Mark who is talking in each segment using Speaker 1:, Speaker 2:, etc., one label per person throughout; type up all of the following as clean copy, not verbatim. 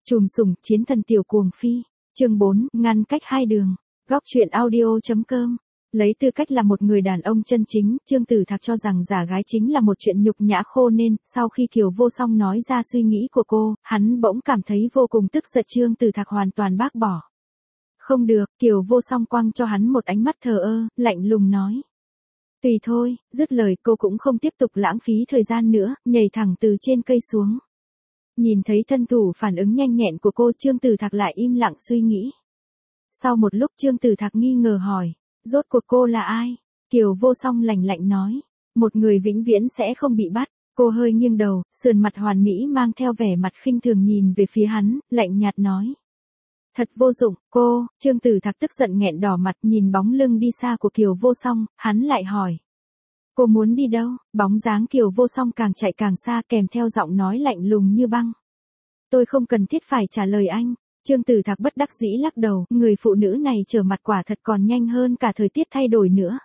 Speaker 1: Trùm sủng chiến thần tiểu cuồng phi. Chương 4, ngăn cách hai đường. Góc truyện audio.com. Lấy tư cách là một người đàn ông chân chính, Trương Tử Thạc cho rằng giả gái chính là một chuyện nhục nhã khô nên, sau khi Kiều Vô Song nói ra suy nghĩ của cô, hắn bỗng cảm thấy vô cùng tức giận. Trương Tử Thạc hoàn toàn bác bỏ. Không được, Kiều Vô Song quăng cho hắn một ánh mắt thờ ơ, lạnh lùng nói. Tùy thôi, dứt lời cô cũng không tiếp tục lãng phí thời gian nữa, nhảy thẳng từ trên cây xuống. Nhìn thấy thân thủ phản ứng nhanh nhẹn của cô, Trương Tử Thạc lại im lặng suy nghĩ. Sau một lúc Trương Tử Thạc nghi ngờ hỏi, rốt cuộc cô là ai? Kiều Vô Song lạnh lạnh nói, một người vĩnh viễn sẽ không bị bắt. Cô hơi nghiêng đầu, sườn mặt hoàn mỹ mang theo vẻ mặt khinh thường nhìn về phía hắn, lạnh nhạt nói. Thật vô dụng, cô. Trương Tử Thạc tức giận nghẹn đỏ mặt nhìn bóng lưng đi xa của Kiều Vô Song, hắn lại hỏi. Cô muốn đi đâu? Bóng dáng Kiều Vô Song càng chạy càng xa kèm theo giọng nói lạnh lùng như băng. Tôi không cần thiết phải trả lời anh. Trương Tử Thạc bất đắc dĩ lắc đầu, người phụ nữ này trở mặt quả thật còn nhanh hơn cả thời tiết thay đổi nữa.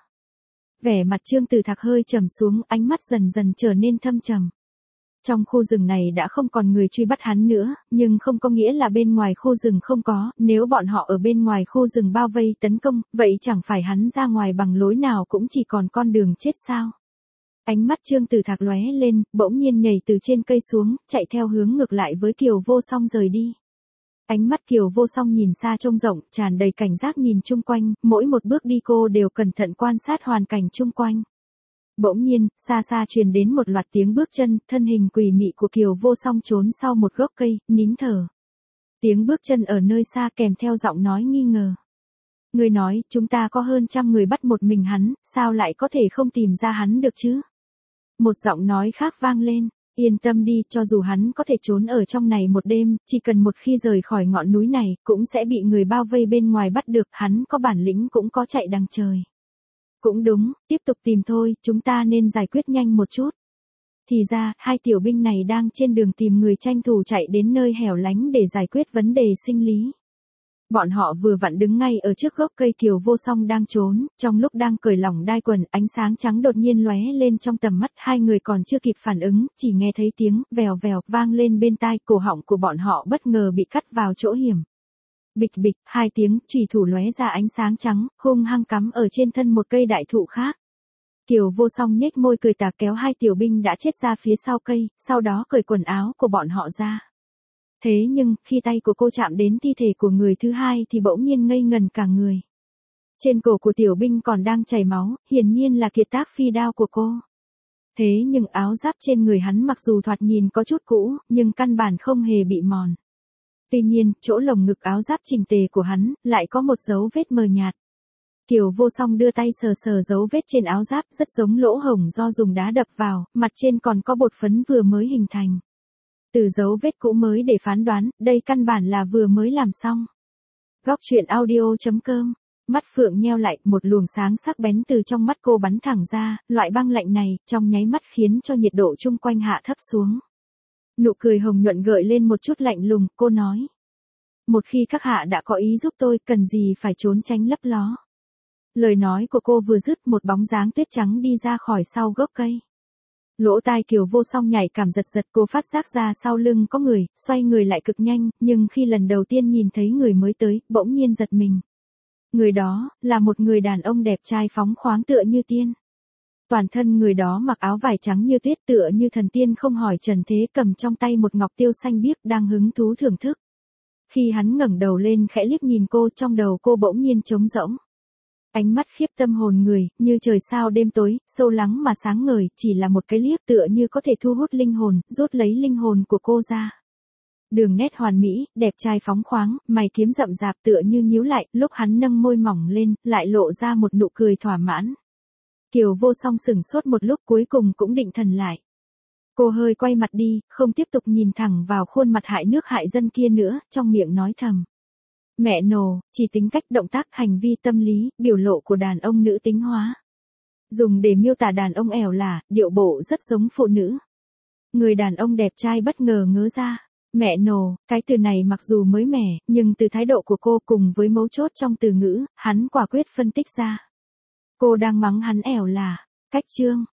Speaker 1: Vẻ mặt Trương Tử Thạc hơi trầm xuống, ánh mắt dần dần trở nên thâm trầm. Trong khu rừng này đã không còn người truy bắt hắn nữa, nhưng không có nghĩa là bên ngoài khu rừng không có, nếu bọn họ ở bên ngoài khu rừng bao vây tấn công, vậy chẳng phải hắn ra ngoài bằng lối nào cũng chỉ còn con đường chết sao? Ánh mắt Trương Tử Thạc lóe lên, bỗng nhiên nhảy từ trên cây xuống, chạy theo hướng ngược lại với Kiều Vô Song rời đi. Ánh mắt Kiều Vô Song nhìn xa trông rộng, tràn đầy cảnh giác nhìn chung quanh, mỗi một bước đi cô đều cẩn thận quan sát hoàn cảnh chung quanh. Bỗng nhiên, xa xa truyền đến một loạt tiếng bước chân, thân hình quỷ mị của Kiều Vô Song trốn sau một gốc cây, nín thở. Tiếng bước chân ở nơi xa kèm theo giọng nói nghi ngờ. Người nói, chúng ta có hơn 100 người bắt một mình hắn, sao lại có thể không tìm ra hắn được chứ? Một giọng nói khác vang lên, yên tâm đi, cho dù hắn có thể trốn ở trong này một đêm, chỉ cần một khi rời khỏi ngọn núi này, cũng sẽ bị người bao vây bên ngoài bắt được, hắn có bản lĩnh cũng có chạy đằng trời. Cũng đúng, tiếp tục tìm thôi, chúng ta nên giải quyết nhanh một chút. Thì ra, hai tiểu binh này đang trên đường tìm người tranh thủ chạy đến nơi hẻo lánh để giải quyết vấn đề sinh lý. Bọn họ vừa vặn đứng ngay ở trước gốc cây Kiều Vô Song đang trốn, trong lúc đang cởi lỏng đai quần, ánh sáng trắng đột nhiên lóe lên trong tầm mắt, hai người còn chưa kịp phản ứng, chỉ nghe thấy tiếng vèo vèo vang lên bên tai, cổ họng của bọn họ bất ngờ bị cắt vào chỗ hiểm. Bịch bịch, hai tiếng, chùy thủ lóe ra ánh sáng trắng, hung hăng cắm ở trên thân một cây đại thụ khác. Kiều Vô Song nhếch môi cười tà kéo hai tiểu binh đã chết ra phía sau cây, sau đó cởi quần áo của bọn họ ra. Thế nhưng, khi tay của cô chạm đến thi thể của người thứ hai thì bỗng nhiên ngây ngần cả người. Trên cổ của tiểu binh còn đang chảy máu, hiển nhiên là kiệt tác phi đao của cô. Thế nhưng áo giáp trên người hắn mặc dù thoạt nhìn có chút cũ, nhưng căn bản không hề bị mòn. Tuy nhiên, chỗ lồng ngực áo giáp chỉnh tề của hắn, lại có một dấu vết mờ nhạt. Kiều Vô Song đưa tay sờ sờ dấu vết trên áo giáp, rất giống lỗ hổng do dùng đá đập vào, mặt trên còn có bột phấn vừa mới hình thành. Từ dấu vết cũ mới để phán đoán, đây căn bản là vừa mới làm xong. Góc truyện audio.com. Mắt Phượng nheo lại, một luồng sáng sắc bén từ trong mắt cô bắn thẳng ra, loại băng lạnh này, trong nháy mắt khiến cho nhiệt độ chung quanh hạ thấp xuống. Nụ cười hồng nhuận gợi lên một chút lạnh lùng, cô nói. Một khi các hạ đã có ý giúp tôi, cần gì phải trốn tránh lấp ló. Lời nói của cô vừa dứt, một bóng dáng tuyết trắng đi ra khỏi sau gốc cây. Lỗ tai Kiều Vô Song nhảy cảm giật giật, cô phát giác ra sau lưng có người, xoay người lại cực nhanh, nhưng khi lần đầu tiên nhìn thấy người mới tới, bỗng nhiên giật mình. Người đó, là một người đàn ông đẹp trai phóng khoáng tựa như tiên. Toàn thân người đó mặc áo vải trắng như tuyết tựa như thần tiên không hỏi trần thế, cầm trong tay một ngọc tiêu xanh biếc đang hứng thú thưởng thức. Khi hắn ngẩng đầu lên khẽ liếc nhìn cô, trong đầu cô bỗng nhiên trống rỗng. Ánh mắt khiếp tâm hồn người, như trời sao đêm tối, sâu lắng mà sáng ngời, chỉ là một cái liếc tựa như có thể thu hút linh hồn, rút lấy linh hồn của cô ra. Đường nét hoàn mỹ, đẹp trai phóng khoáng, mày kiếm rậm rạp tựa như nhíu lại, lúc hắn nâng môi mỏng lên, lại lộ ra một nụ cười thỏa mãn. Kiều Vô Song sửng sốt một lúc, cuối cùng cũng định thần lại. Cô hơi quay mặt đi, không tiếp tục nhìn thẳng vào khuôn mặt hại nước hại dân kia nữa, trong miệng nói thầm. Mẹ nồ, chỉ tính cách, động tác, hành vi, tâm lý, biểu lộ của đàn ông nữ tính hóa. Dùng để miêu tả đàn ông ẻo lả, điệu bộ rất giống phụ nữ. Người đàn ông đẹp trai bất ngờ ngớ ra. Mẹ nồ, cái từ này mặc dù mới mẻ, nhưng từ thái độ của cô cùng với mấu chốt trong từ ngữ, hắn quả quyết phân tích ra. Cô đang mắng hắn ẻo lả. Cách chương.